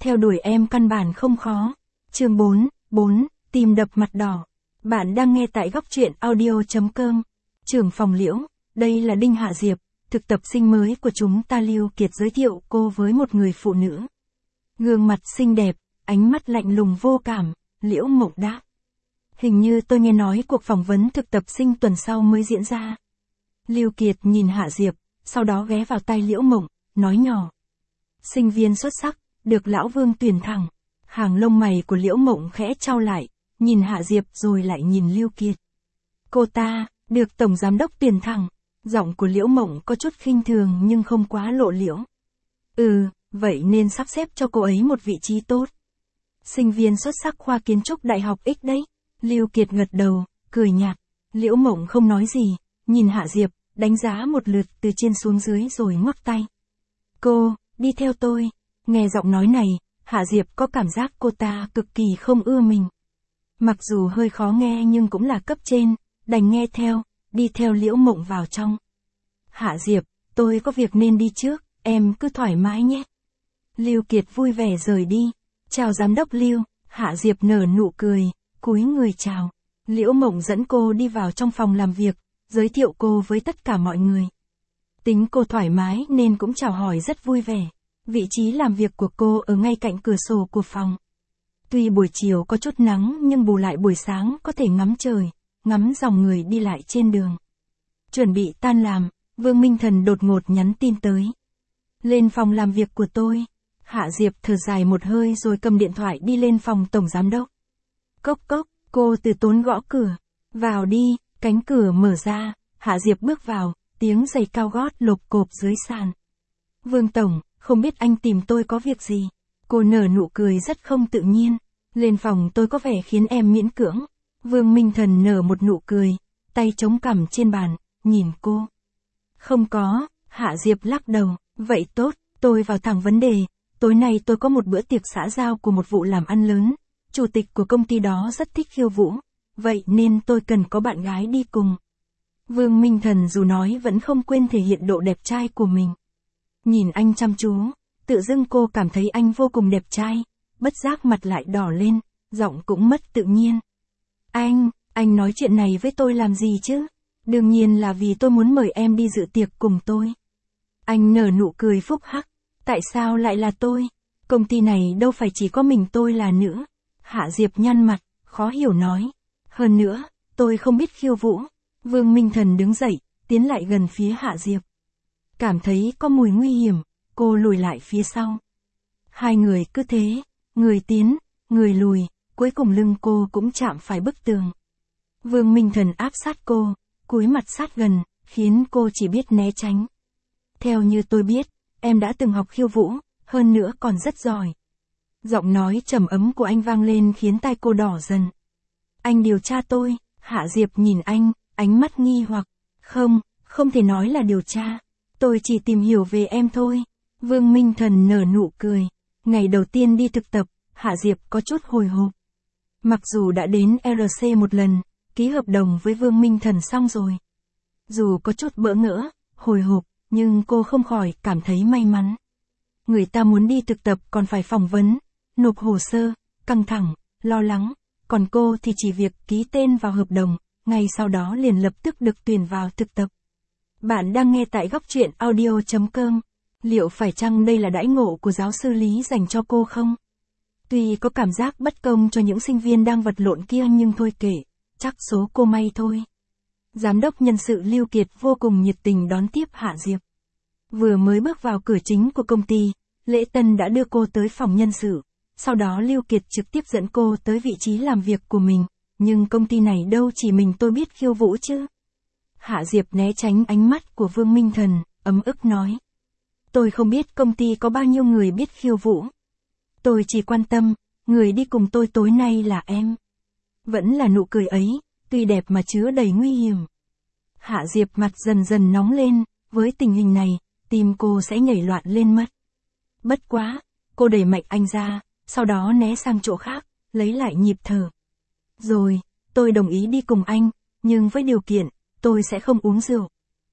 theo đuổi em căn bản không khó. Chương 4, tim đập mặt đỏ. Bạn đang nghe tại góc truyện audio.com. Trưởng phòng Liễu, đây là Đinh Hạ Diệp, thực tập sinh mới của chúng ta. Lưu Kiệt giới thiệu cô với một người phụ nữ. Gương mặt xinh đẹp, ánh mắt lạnh lùng vô cảm, Liễu Mộng đáp. Hình như tôi nghe nói cuộc phỏng vấn thực tập sinh tuần sau mới diễn ra. Lưu Kiệt nhìn Hạ Diệp, sau đó ghé vào tai Liễu Mộng, nói nhỏ. Sinh viên xuất sắc, được lão Vương tuyển thẳng. Hàng lông mày của Liễu Mộng khẽ chau lại, nhìn Hạ Diệp rồi lại nhìn Lưu Kiệt. Cô ta, được Tổng Giám đốc tuyển thẳng. Giọng của Liễu Mộng có chút khinh thường nhưng không quá lộ liễu. Vậy nên sắp xếp cho cô ấy một vị trí tốt. Sinh viên xuất sắc khoa kiến trúc Đại học X đấy. Lưu Kiệt gật đầu, cười nhạt. Liễu Mộng không nói gì, nhìn Hạ Diệp, đánh giá một lượt từ trên xuống dưới rồi ngoắc tay. Cô, đi theo tôi. Nghe giọng nói này, Hạ Diệp có cảm giác cô ta cực kỳ không ưa mình. Mặc dù hơi khó nghe nhưng cũng là cấp trên, đành nghe theo, đi theo Liễu Mộng vào trong. Hạ Diệp, tôi có việc nên đi trước, em cứ thoải mái nhé. Lưu Kiệt vui vẻ rời đi. Chào Giám đốc Lưu. Hạ Diệp nở nụ cười, cúi người chào. Liễu Mộng dẫn cô đi vào trong phòng làm việc, giới thiệu cô với tất cả mọi người. Tính cô thoải mái nên cũng chào hỏi rất vui vẻ. Vị trí làm việc của cô ở ngay cạnh cửa sổ của phòng. Tuy buổi chiều có chút nắng nhưng bù lại buổi sáng có thể ngắm trời, ngắm dòng người đi lại trên đường. Chuẩn bị tan làm, Vương Minh Thần đột ngột nhắn tin tới. Lên phòng làm việc của tôi. Hạ Diệp thở dài một hơi rồi cầm điện thoại đi lên phòng Tổng Giám đốc. Cốc cốc, cô từ tốn gõ cửa. Vào đi, cánh cửa mở ra, Hạ Diệp bước vào, tiếng giày cao gót lộp cộp dưới sàn. Vương Tổng, không biết anh tìm tôi có việc gì? Cô nở nụ cười rất không tự nhiên. Lên phòng tôi có vẻ khiến em miễn cưỡng. Vương Minh Thần nở một nụ cười, tay chống cằm trên bàn, nhìn cô. Không có, Hạ Diệp lắc đầu. Vậy tốt, tôi vào thẳng vấn đề. Tối nay tôi có một bữa tiệc xã giao của một vụ làm ăn lớn. Chủ tịch của công ty đó rất thích khiêu vũ. Vậy nên tôi cần có bạn gái đi cùng. Vương Minh Thần dù nói vẫn không quên thể hiện độ đẹp trai của mình. Nhìn anh chăm chú, tự dưng cô cảm thấy anh vô cùng đẹp trai, bất giác mặt lại đỏ lên, giọng cũng mất tự nhiên. Anh nói chuyện này với tôi làm gì chứ? Đương nhiên là vì tôi muốn mời em đi dự tiệc cùng tôi. Anh nở nụ cười phúc hắc. Tại sao lại là tôi? Công ty này đâu phải chỉ có mình tôi là nữ. Hạ Diệp nhăn mặt, khó hiểu nói. Hơn nữa, tôi không biết khiêu vũ. Vương Minh Thần đứng dậy, tiến lại gần phía Hạ Diệp. Cảm thấy có mùi nguy hiểm, cô lùi lại phía sau. Hai người cứ thế, người tiến, người lùi, cuối cùng lưng cô cũng chạm phải bức tường. Vương Minh Thần áp sát cô, cúi mặt sát gần, khiến cô chỉ biết né tránh. Theo như tôi biết, em đã từng học khiêu vũ, hơn nữa còn rất giỏi. Giọng nói trầm ấm của anh vang lên khiến tai cô đỏ dần. Anh điều tra tôi. Hạ Diệp nhìn anh, ánh mắt nghi hoặc. Không thể nói là điều tra. Tôi chỉ tìm hiểu về em thôi. Vương Minh Thần nở nụ cười. Ngày đầu tiên đi thực tập, Hạ Diệp có chút hồi hộp. Mặc dù đã đến RC một lần, ký hợp đồng với Vương Minh Thần xong rồi. Dù có chút bỡ ngỡ, hồi hộp, nhưng cô không khỏi cảm thấy may mắn. Người ta muốn đi thực tập còn phải phỏng vấn, nộp hồ sơ, căng thẳng, lo lắng. Còn cô thì chỉ việc ký tên vào hợp đồng, ngay sau đó liền lập tức được tuyển vào thực tập. Bạn đang nghe tại góc truyện audio.com. Liệu phải chăng đây là đãi ngộ của giáo sư Lý dành cho cô không? Tuy có cảm giác bất công cho những sinh viên đang vật lộn kia nhưng thôi kệ, chắc số cô may thôi. Giám đốc nhân sự Lưu Kiệt vô cùng nhiệt tình đón tiếp Hạ Diệp. Vừa mới bước vào cửa chính của công ty, lễ tân đã đưa cô tới phòng nhân sự. Sau đó Lưu Kiệt trực tiếp dẫn cô tới vị trí làm việc của mình. Nhưng công ty này đâu chỉ mình tôi biết khiêu vũ chứ. Hạ Diệp né tránh ánh mắt của Vương Minh Thần, ấm ức nói. Tôi không biết công ty có bao nhiêu người biết khiêu vũ. Tôi chỉ quan tâm, người đi cùng tôi tối nay là em. Vẫn là nụ cười ấy, tuy đẹp mà chứa đầy nguy hiểm. Hạ Diệp mặt dần dần nóng lên, với tình hình này, tim cô sẽ nhảy loạn lên mất. Bất quá, cô đẩy mạnh anh ra, sau đó né sang chỗ khác, lấy lại nhịp thở. Rồi, tôi đồng ý đi cùng anh, nhưng với điều kiện, tôi sẽ không uống rượu.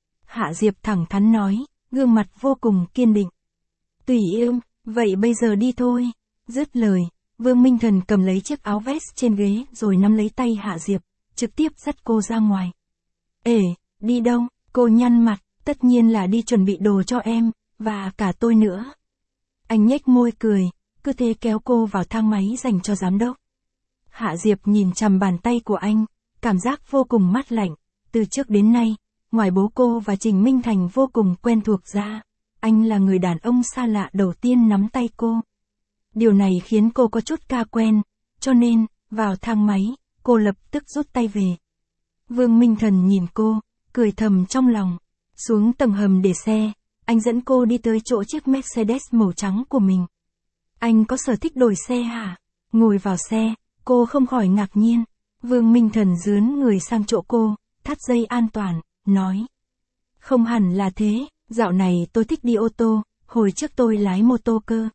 Hạ Diệp thẳng thắn nói, gương mặt vô cùng kiên định. Tùy yêu, vậy bây giờ đi thôi. Dứt lời, Vương Minh Thần cầm lấy chiếc áo vest trên ghế rồi nắm lấy tay Hạ Diệp, trực tiếp dắt cô ra ngoài. Ê, đi đâu? Cô nhăn mặt, tất nhiên là đi chuẩn bị đồ cho em, và cả tôi nữa. Anh nhếch môi cười, cứ thế kéo cô vào thang máy dành cho giám đốc. Hạ Diệp nhìn chằm bàn tay của anh, cảm giác vô cùng mát lạnh. Từ trước đến nay, ngoài bố cô và Trình Minh Thành vô cùng quen thuộc ra, anh là người đàn ông xa lạ đầu tiên nắm tay cô. Điều này khiến cô có chút ca quen, cho nên, vào thang máy, cô lập tức rút tay về. Vương Minh Thần nhìn cô, cười thầm trong lòng. Xuống tầng hầm để xe, anh dẫn cô đi tới chỗ chiếc Mercedes màu trắng của mình. Anh có sở thích đổi xe hả? Ngồi vào xe, cô không khỏi ngạc nhiên. Vương Minh Thần dướn người sang chỗ cô, thắt dây an toàn, nói. Không hẳn là thế, dạo này tôi thích đi ô tô, hồi trước tôi lái mô tô cơ.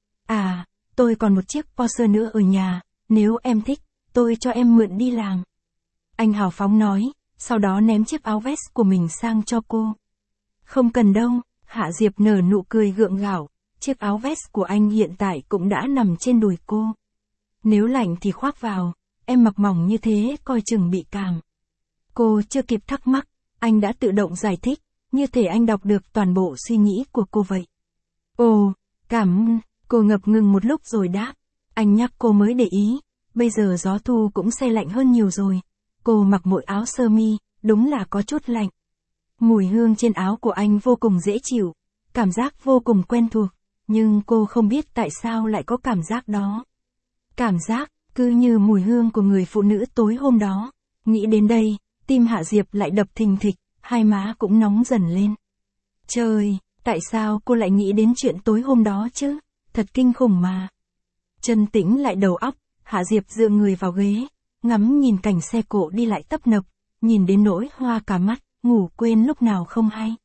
À, tôi còn một chiếc Porsche nữa ở nhà, nếu em thích, tôi cho em mượn đi làm. Anh hào phóng nói, sau đó ném chiếc áo vest của mình sang cho cô. Không cần đâu, Hạ Diệp nở nụ cười gượng gạo, chiếc áo vest của anh hiện tại cũng đã nằm trên đùi cô. Nếu lạnh thì khoác vào, em mặc mỏng như thế coi chừng bị cảm. Cô chưa kịp thắc mắc, anh đã tự động giải thích, như thể anh đọc được toàn bộ suy nghĩ của cô vậy. Ồ, cảm ơn, cô ngập ngừng một lúc rồi đáp. Anh nhắc cô mới để ý, bây giờ gió thu cũng se lạnh hơn nhiều rồi. Cô mặc mỗi áo sơ mi, đúng là có chút lạnh. Mùi hương trên áo của anh vô cùng dễ chịu, cảm giác vô cùng quen thuộc, nhưng cô không biết tại sao lại có cảm giác đó. Cảm giác, cứ như mùi hương của người phụ nữ tối hôm đó. Nghĩ đến đây, tim Hạ Diệp lại đập thình thịch, hai má cũng nóng dần lên. Trời, tại sao cô lại nghĩ đến chuyện tối hôm đó chứ? Thật kinh khủng mà. Chân tĩnh lại đầu óc, Hạ Diệp dựa người vào ghế, ngắm nhìn cảnh xe cộ đi lại tấp nập, nhìn đến nỗi hoa cả mắt, ngủ quên lúc nào không hay.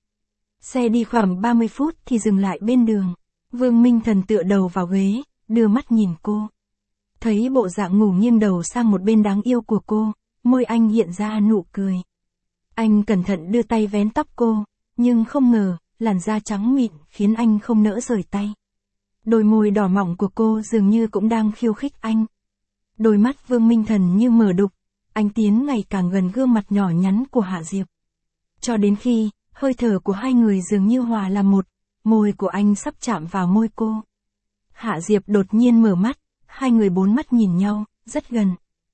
Xe đi khoảng 30 phút thì dừng lại bên đường. Vương Minh Thần tựa đầu vào ghế, đưa mắt nhìn cô. Thấy bộ dạng ngủ nghiêng đầu sang một bên đáng yêu của cô, môi anh hiện ra nụ cười. Anh cẩn thận đưa tay vén tóc cô, nhưng không ngờ, làn da trắng mịn khiến anh không nỡ rời tay. Đôi môi đỏ mọng của cô dường như cũng đang khiêu khích anh. Đôi mắt Vương Minh Thần như mở đục, anh tiến ngày càng gần gương mặt nhỏ nhắn của Hạ Diệp. Cho đến khi, hơi thở của hai người dường như hòa làm một, môi của anh sắp chạm vào môi cô. Hạ Diệp đột nhiên mở mắt, hai người bốn mắt nhìn nhau, rất gần.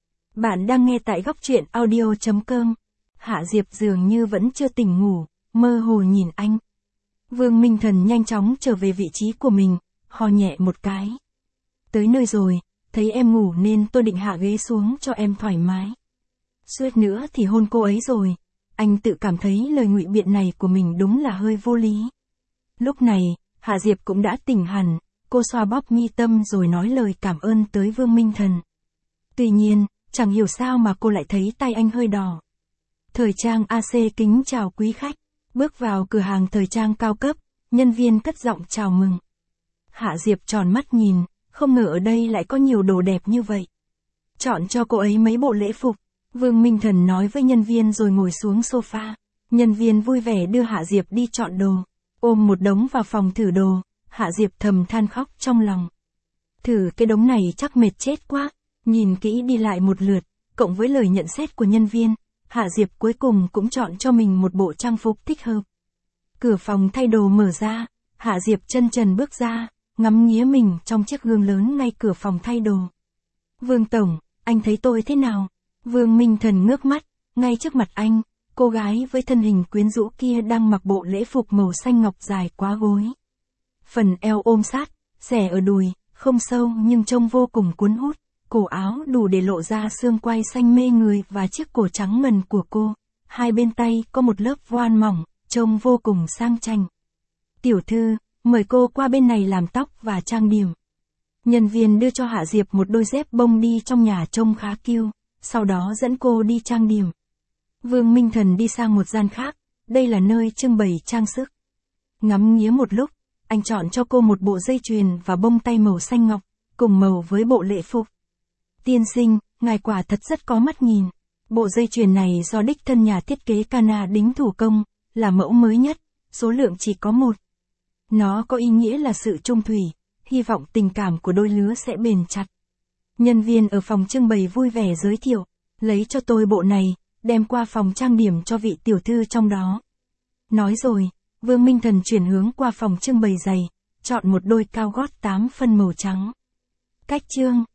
Bạn đang nghe tại góc truyện audio.com. Hạ Diệp dường như vẫn chưa tỉnh ngủ, mơ hồ nhìn anh. Vương Minh Thần nhanh chóng trở về vị trí của mình, ho nhẹ một cái. Tới nơi rồi, thấy em ngủ nên tôi định hạ ghế xuống cho em thoải mái. Suýt nữa thì hôn cô ấy rồi. Anh tự cảm thấy lời ngụy biện này của mình đúng là hơi vô lý. Lúc này, Hạ Diệp cũng đã tỉnh hẳn, cô xoa bóp mi tâm rồi nói lời cảm ơn tới Vương Minh Thần. Tuy nhiên, chẳng hiểu sao mà cô lại thấy tay anh hơi đỏ. Thời trang AC kính chào quý khách. Bước vào cửa hàng thời trang cao cấp, nhân viên cất giọng chào mừng. Hạ Diệp tròn mắt nhìn, không ngờ ở đây lại có nhiều đồ đẹp như vậy. Chọn cho cô ấy mấy bộ lễ phục. Vương Minh Thần nói với nhân viên rồi ngồi xuống sofa. Nhân viên vui vẻ đưa Hạ Diệp đi chọn đồ. Ôm một đống vào phòng thử đồ, Hạ Diệp thầm than khóc trong lòng. Thử cái đống này chắc mệt chết quá. Nhìn kỹ đi lại một lượt, cộng với lời nhận xét của nhân viên, Hạ Diệp cuối cùng cũng chọn cho mình một bộ trang phục thích hợp. Cửa phòng thay đồ mở ra, Hạ Diệp chân trần bước ra, ngắm nghía mình trong chiếc gương lớn ngay cửa phòng thay đồ. Vương Tổng, anh thấy tôi thế nào? Vương Minh Thần ngước mắt, ngay trước mặt anh, cô gái với thân hình quyến rũ kia đang mặc bộ lễ phục màu xanh ngọc dài quá gối. Phần eo ôm sát, xẻ ở đùi, không sâu nhưng trông vô cùng cuốn hút. Cổ áo đủ để lộ ra xương quai xanh mê người và chiếc cổ trắng ngần của cô. Hai bên tay có một lớp voan mỏng, trông vô cùng sang chảnh. Tiểu thư, mời cô qua bên này làm tóc và trang điểm. Nhân viên đưa cho Hạ Diệp một đôi dép bông đi trong nhà trông khá kiêu, sau đó dẫn cô đi trang điểm. Vương Minh Thần đi sang một gian khác, đây là nơi trưng bày trang sức. Ngắm nghía một lúc, anh chọn cho cô một bộ dây chuyền và bông tay màu xanh ngọc, cùng màu với bộ lễ phục. Tiên sinh, ngài quả thật rất có mắt nhìn. Bộ dây chuyền này do đích thân nhà thiết kế Cana đính thủ công, là mẫu mới nhất, số lượng chỉ có một. Nó có ý nghĩa là sự trung thủy, hy vọng tình cảm của đôi lứa sẽ bền chặt. Nhân viên ở phòng trưng bày vui vẻ giới thiệu, lấy cho tôi bộ này, đem qua phòng trang điểm cho vị tiểu thư trong đó. Nói rồi, Vương Minh Thần chuyển hướng qua phòng trưng bày giày, chọn một đôi cao gót 8 phân màu trắng. Cách chương